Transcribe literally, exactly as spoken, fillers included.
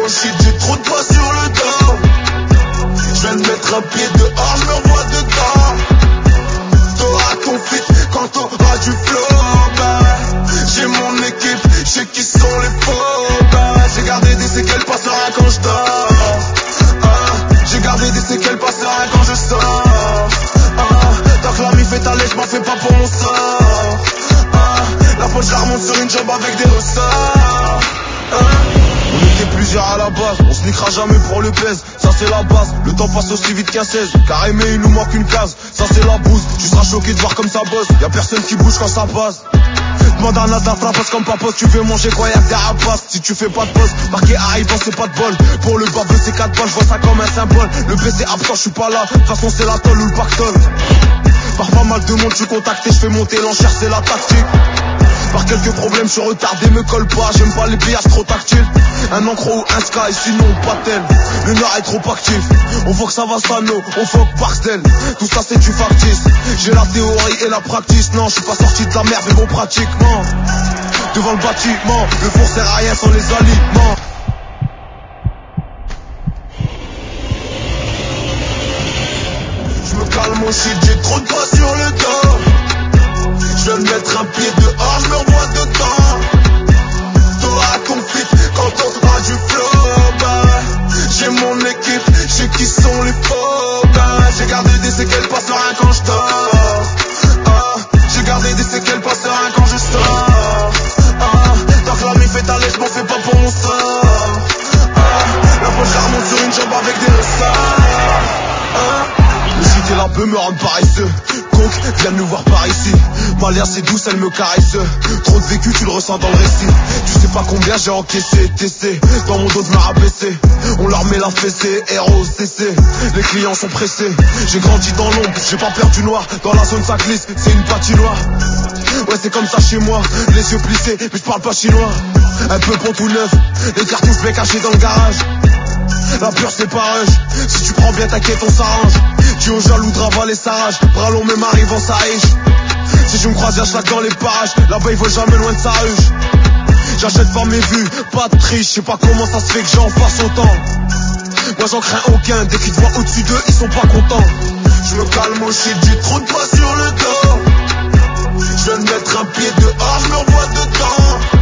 mon shit, j'ai trop de poids sur le dos. Je viens de mettre un pied dehors, je me revois dedans. T'auras ton fit quand t'auras du flow, bah. J'ai mon équipe, je sais qui sont les faux, bah. J'ai gardé des séquelles, pas serein quand je dors, ah. J'ai gardé des séquelles, pas serein quand je sors, ah. Tant que la mif est allée, je m'en fais pas pour mon sort, ah. La poche la remonte sur une jambe avec des ressorts, ah. On était plusieurs à la base, on se niquera jamais pour le pèse. Ça c'est la base, le temps passe aussi vite qu'un seize. Car aimer il nous manque une case, ça c'est la bouse. Tu seras choqué de voir comme ça bosse, y'a personne qui bouge quand ça passe. Demande à Nata, frappos comme papos, tu veux manger quoi, y'a des rapaces. Si tu fais pas de pause, marqué arrivant c'est pas de bol. Pour le baveux c'est quatre balles, je vois ça comme un symbole. Le P C absent, je suis pas là, de toute façon c'est la tôle ou le pactole. Par pas mal de monde, je suis contacté, je fais monter l'enchère, c'est la tactique. Par quelques problèmes, je suis retardé, me colle pas, j'aime pas les pillages trop tactiles. Un encre ou un sky, sinon pas tel. Le nord est trop actif, on voit que ça va Sano, on fuck Barcel. Tout ça c'est du factice, j'ai la théorie et la pratique. Non, je suis pas sorti de la merde, mais bon pratiquement. Devant le bâtiment, le four sert à rien sans les aliments. Je me calme mon shit, j'ai trop de poids sur le dos. Je viens de mettre un pied dehors, je me revois dedans. T'auras ton fit quand t'auras du flow, bah. J'ai mon équipe, je sais qui sont les faux, bah. J'ai gardé des séquelles, pas serein quand je dors, ah. J'ai gardé des séquelles, pas serein quand je sors, ah. Tant que la mif est allée, je m'en fais pas pour mon sort, ah. La poche la remonte sur une jambe avec des ressorts, ah. Le shit et la beuh me rendent paresseux. Coke, viens nous voir par ici. Ma l'air c'est douce, elle me caresse. Trop de vécu, tu le ressens dans le récit. Tu sais pas combien j'ai encaissé, T C. Dans mon dos de me rabaisser. On leur met la fessée, R O C C. Les clients sont pressés. J'ai grandi dans l'ombre, j'ai pas peur du noir. Dans la zone ça glisse, c'est une patinoire. Ouais c'est comme ça chez moi, les yeux plissés, mais je parle pas chinois. Un peu bon tout neuf, les cartouches bien cachées dans le garage. La pure c'est pas rush, si tu prends bien t'inquiète on s'arrange. Tu es au jaloux de ravaler sa rage, bras longs même arrivant ça riche. Si je me croise y'a chlaque dans les parages, là-bas il vole jamais loin de sa ruche. J'achète pas mes vues, pas de triche, je sais pas comment ça se fait que j'en fasse autant. Moi j'en crains aucun, dès qu'ils te voient au-dessus d'eux ils sont pas contents. Je me calme au shit, j'ai trop de poids sur le dos. Je viens de mettre un pied dehors, je me revois dedans.